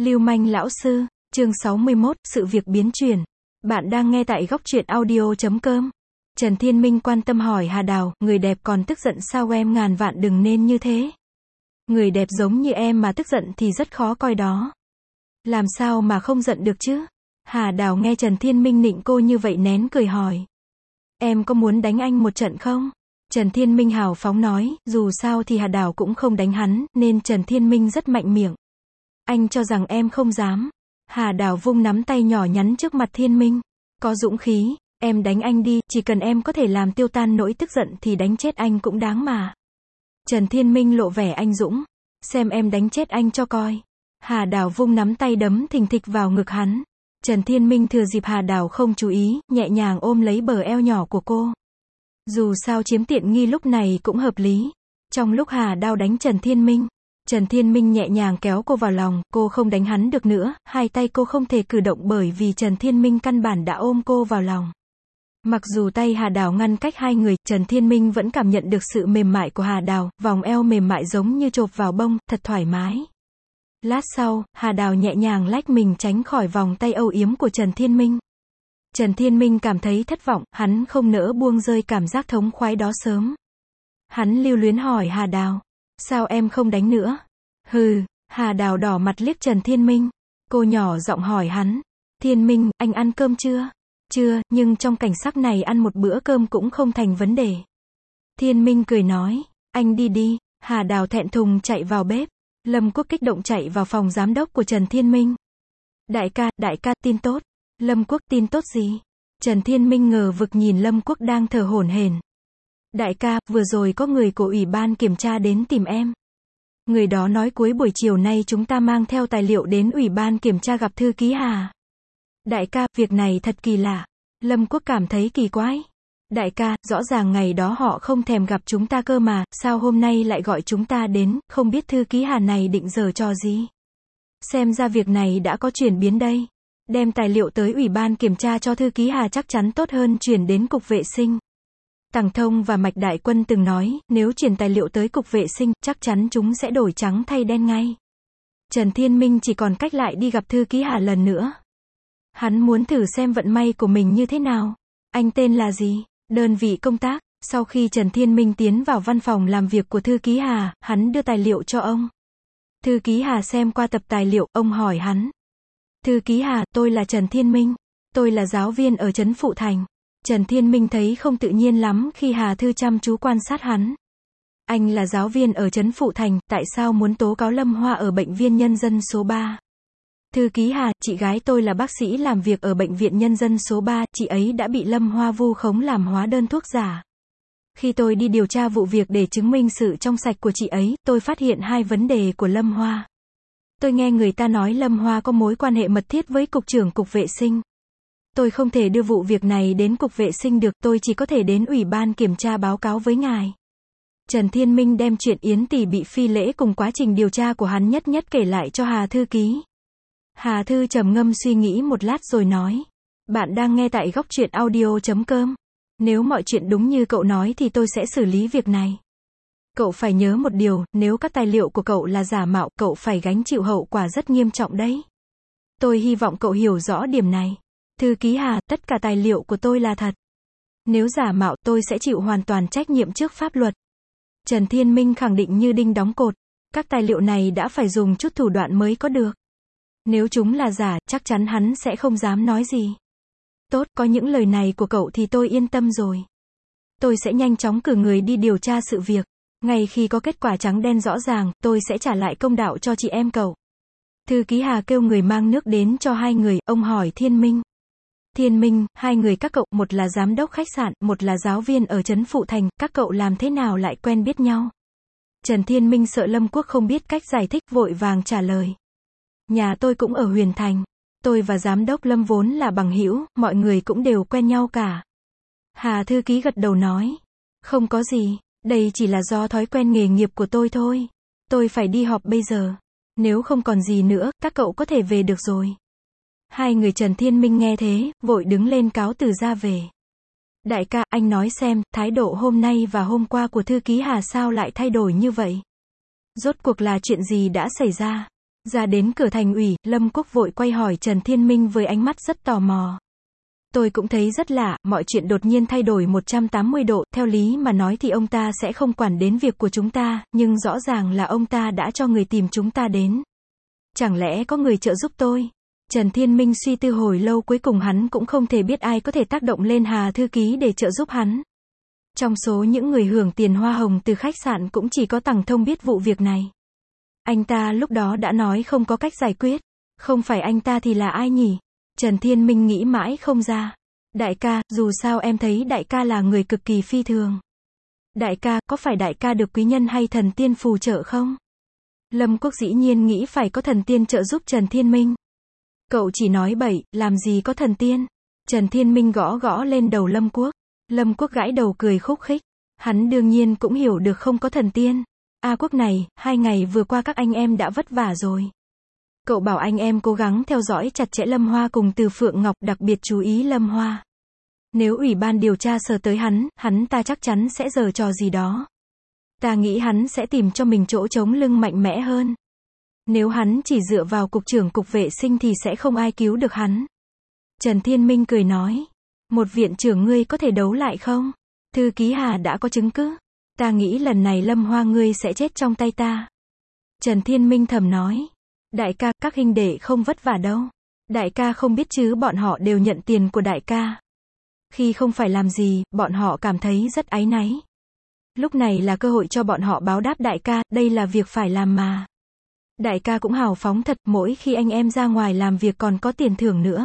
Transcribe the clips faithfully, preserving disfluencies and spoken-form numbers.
Lưu manh lão sư, chương sáu mươi mốt, sự việc biến chuyển. Bạn đang nghe tại góc truyện audio chấm com. Trần Thiên Minh quan tâm hỏi Hà Đào, người đẹp còn tức giận sao em, ngàn vạn đừng nên như thế. Người đẹp giống như em mà tức giận thì rất khó coi đó. Làm sao mà không giận được chứ? Hà Đào nghe Trần Thiên Minh nịnh cô như vậy nén cười hỏi. Em có muốn đánh anh một trận không? Trần Thiên Minh hào phóng nói, dù sao thì Hà Đào cũng không đánh hắn, nên Trần Thiên Minh rất mạnh miệng. Anh cho rằng em không dám. Hà Đào vung nắm tay nhỏ nhắn trước mặt Thiên Minh. Có dũng khí, em đánh anh đi, chỉ cần em có thể làm tiêu tan nỗi tức giận thì đánh chết anh cũng đáng mà. Trần Thiên Minh lộ vẻ anh dũng. Xem em đánh chết anh cho coi. Hà Đào vung nắm tay đấm thình thịch vào ngực hắn. Trần Thiên Minh thừa dịp Hà Đào không chú ý, nhẹ nhàng ôm lấy bờ eo nhỏ của cô. Dù sao chiếm tiện nghi lúc này cũng hợp lý. Trong lúc Hà Đào đánh Trần Thiên Minh, Trần Thiên Minh nhẹ nhàng kéo cô vào lòng, cô không đánh hắn được nữa, hai tay cô không thể cử động bởi vì Trần Thiên Minh căn bản đã ôm cô vào lòng. Mặc dù tay Hà Đào ngăn cách hai người, Trần Thiên Minh vẫn cảm nhận được sự mềm mại của Hà Đào, vòng eo mềm mại giống như chộp vào bông, thật thoải mái. Lát sau, Hà Đào nhẹ nhàng lách mình tránh khỏi vòng tay âu yếm của Trần Thiên Minh. Trần Thiên Minh cảm thấy thất vọng, hắn không nỡ buông rơi cảm giác thống khoái đó sớm. Hắn lưu luyến hỏi Hà Đào, sao em không đánh nữa? Hừ, Hà Đào đỏ mặt liếc Trần Thiên Minh. Cô nhỏ giọng hỏi hắn, Thiên Minh, anh ăn cơm chưa? Chưa, nhưng trong cảnh sắc này ăn một bữa cơm cũng không thành vấn đề. Thiên Minh cười nói, anh đi đi. Hà Đào thẹn thùng chạy vào bếp. Lâm Quốc kích động chạy vào phòng giám đốc của Trần Thiên Minh. Đại ca, đại ca, tin tốt. Lâm Quốc, tin tốt gì? Trần Thiên Minh ngờ vực nhìn Lâm Quốc đang thở hổn hển. Đại ca, vừa rồi có người của ủy ban kiểm tra đến tìm em. Người đó nói cuối buổi chiều nay chúng ta mang theo tài liệu đến ủy ban kiểm tra gặp thư ký Hà. Đại ca, việc này thật kỳ lạ. Lâm Quốc cảm thấy kỳ quái. Đại ca, rõ ràng ngày đó họ không thèm gặp chúng ta cơ mà, sao hôm nay lại gọi chúng ta đến, không biết thư ký Hà này định giở trò gì. Xem ra việc này đã có chuyển biến đây. Đem tài liệu tới ủy ban kiểm tra cho thư ký Hà chắc chắn tốt hơn chuyển đến cục vệ sinh. Tằng Thông và Mạch Đại Quân từng nói, nếu chuyển tài liệu tới cục vệ sinh, chắc chắn chúng sẽ đổi trắng thay đen ngay. Trần Thiên Minh chỉ còn cách lại đi gặp thư ký Hà lần nữa. Hắn muốn thử xem vận may của mình như thế nào. Anh tên là gì? Đơn vị công tác. Sau khi Trần Thiên Minh tiến vào văn phòng làm việc của thư ký Hà, hắn đưa tài liệu cho ông. Thư ký Hà xem qua tập tài liệu, ông hỏi hắn. Thư ký Hà, tôi là Trần Thiên Minh. Tôi là giáo viên ở Trấn Phụ Thành. Trần Thiên Minh thấy không tự nhiên lắm khi Hà Thư chăm chú quan sát hắn. Anh là giáo viên ở Trấn Phụ Thành, tại sao muốn tố cáo Lâm Hoa ở bệnh viện nhân dân số ba? Thư ký Hà, chị gái tôi là bác sĩ làm việc ở bệnh viện nhân dân số ba, chị ấy đã bị Lâm Hoa vu khống làm hóa đơn thuốc giả. Khi tôi đi điều tra vụ việc để chứng minh sự trong sạch của chị ấy, tôi phát hiện hai vấn đề của Lâm Hoa. Tôi nghe người ta nói Lâm Hoa có mối quan hệ mật thiết với cục trưởng cục vệ sinh. Tôi không thể đưa vụ việc này đến cục vệ sinh được, tôi chỉ có thể đến ủy ban kiểm tra báo cáo với ngài. Trần Thiên Minh đem chuyện Yến Tỷ bị phi lễ cùng quá trình điều tra của hắn nhất nhất kể lại cho Hà Thư ký. Hà Thư trầm ngâm suy nghĩ một lát rồi nói. Bạn đang nghe tại góc truyện audio chấm com. Nếu mọi chuyện đúng như cậu nói thì tôi sẽ xử lý việc này. Cậu phải nhớ một điều, nếu các tài liệu của cậu là giả mạo, cậu phải gánh chịu hậu quả rất nghiêm trọng đấy. Tôi hy vọng cậu hiểu rõ điểm này. Thư ký Hà, tất cả tài liệu của tôi là thật. Nếu giả mạo, tôi sẽ chịu hoàn toàn trách nhiệm trước pháp luật. Trần Thiên Minh khẳng định như đinh đóng cột. Các tài liệu này đã phải dùng chút thủ đoạn mới có được. Nếu chúng là giả, chắc chắn hắn sẽ không dám nói gì. Tốt, có những lời này của cậu thì tôi yên tâm rồi. Tôi sẽ nhanh chóng cử người đi điều tra sự việc. Ngay khi có kết quả trắng đen rõ ràng, tôi sẽ trả lại công đạo cho chị em cậu. Thư ký Hà kêu người mang nước đến cho hai người, ông hỏi Thiên Minh. Thiên Minh, hai người các cậu, một là giám đốc khách sạn, một là giáo viên ở Trấn Phụ Thành, các cậu làm thế nào lại quen biết nhau? Trần Thiên Minh sợ Lâm Quốc không biết cách giải thích, vội vàng trả lời. Nhà tôi cũng ở Huyền Thành. Tôi và giám đốc Lâm vốn là bằng hữu, mọi người cũng đều quen nhau cả. Hà Thư ký gật đầu nói. Không có gì, đây chỉ là do thói quen nghề nghiệp của tôi thôi. Tôi phải đi họp bây giờ. Nếu không còn gì nữa, các cậu có thể về được rồi. Hai người Trần Thiên Minh nghe thế, vội đứng lên cáo từ ra về. Đại ca, anh nói xem, thái độ hôm nay và hôm qua của thư ký Hà sao lại thay đổi như vậy? Rốt cuộc là chuyện gì đã xảy ra? Ra đến cửa thành ủy, Lâm Quốc vội quay hỏi Trần Thiên Minh với ánh mắt rất tò mò. Tôi cũng thấy rất lạ, mọi chuyện đột nhiên thay đổi một trăm tám mươi độ, theo lý mà nói thì ông ta sẽ không quản đến việc của chúng ta, nhưng rõ ràng là ông ta đã cho người tìm chúng ta đến. Chẳng lẽ có người trợ giúp tôi? Trần Thiên Minh suy tư hồi lâu, cuối cùng hắn cũng không thể biết ai có thể tác động lên Hà thư ký để trợ giúp hắn. Trong số những người hưởng tiền hoa hồng từ khách sạn cũng chỉ có Tằng Thông biết vụ việc này. Anh ta lúc đó đã nói không có cách giải quyết. Không phải anh ta thì là ai nhỉ? Trần Thiên Minh nghĩ mãi không ra. Đại ca, dù sao em thấy đại ca là người cực kỳ phi thường. Đại ca, có phải đại ca được quý nhân hay thần tiên phù trợ không? Lâm Quốc dĩ nhiên nghĩ phải có thần tiên trợ giúp Trần Thiên Minh. Cậu chỉ nói bậy, làm gì có thần tiên? Trần Thiên Minh gõ gõ lên đầu Lâm Quốc. Lâm Quốc gãi đầu cười khúc khích. Hắn đương nhiên cũng hiểu được không có thần tiên. A Quốc này, hai ngày vừa qua các anh em đã vất vả rồi. Cậu bảo anh em cố gắng theo dõi chặt chẽ Lâm Hoa cùng Từ Phượng Ngọc, đặc biệt chú ý Lâm Hoa. Nếu ủy ban điều tra sờ tới hắn, hắn ta chắc chắn sẽ giở trò gì đó. Ta nghĩ hắn sẽ tìm cho mình chỗ chống lưng mạnh mẽ hơn. Nếu hắn chỉ dựa vào cục trưởng cục vệ sinh thì sẽ không ai cứu được hắn. Trần Thiên Minh cười nói. Một viện trưởng ngươi có thể đấu lại không? Thư ký Hà đã có chứng cứ. Ta nghĩ lần này Lâm Hoa ngươi sẽ chết trong tay ta. Trần Thiên Minh thầm nói. Đại ca, các huynh đệ không vất vả đâu. Đại ca không biết chứ, bọn họ đều nhận tiền của đại ca. Khi không phải làm gì, bọn họ cảm thấy rất áy náy. Lúc này là cơ hội cho bọn họ báo đáp đại ca, đây là việc phải làm mà. Đại ca cũng hào phóng thật, mỗi khi anh em ra ngoài làm việc còn có tiền thưởng nữa.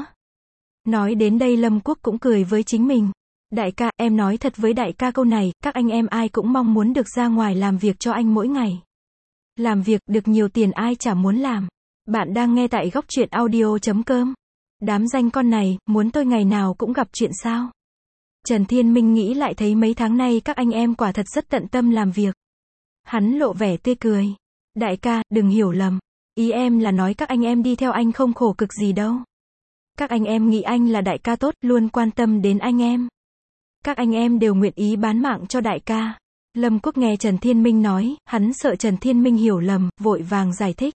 Nói đến đây Lâm Quốc cũng cười với chính mình. Đại ca, em nói thật với đại ca câu này, các anh em ai cũng mong muốn được ra ngoài làm việc cho anh mỗi ngày. Làm việc, được nhiều tiền ai chả muốn làm. Bạn đang nghe tại góc truyện audio chấm com. Đám danh con này, muốn tôi ngày nào cũng gặp chuyện sao? Trần Thiên Minh nghĩ lại thấy mấy tháng nay các anh em quả thật rất tận tâm làm việc. Hắn lộ vẻ tươi cười. Đại ca, đừng hiểu lầm. Ý em là nói các anh em đi theo anh không khổ cực gì đâu. Các anh em nghĩ anh là đại ca tốt, luôn quan tâm đến anh em. Các anh em đều nguyện ý bán mạng cho đại ca. Lâm Quốc nghe Trần Thiên Minh nói, hắn sợ Trần Thiên Minh hiểu lầm, vội vàng giải thích.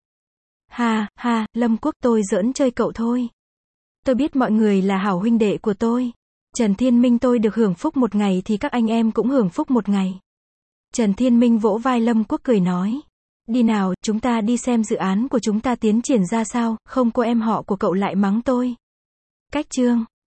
Ha, ha, Lâm Quốc, tôi giỡn chơi cậu thôi. Tôi biết mọi người là hảo huynh đệ của tôi. Trần Thiên Minh, tôi được hưởng phúc một ngày thì các anh em cũng hưởng phúc một ngày. Trần Thiên Minh vỗ vai Lâm Quốc cười nói. Đi nào, chúng ta đi xem dự án của chúng ta tiến triển ra sao, không cô em họ của cậu lại mắng tôi. Cách chương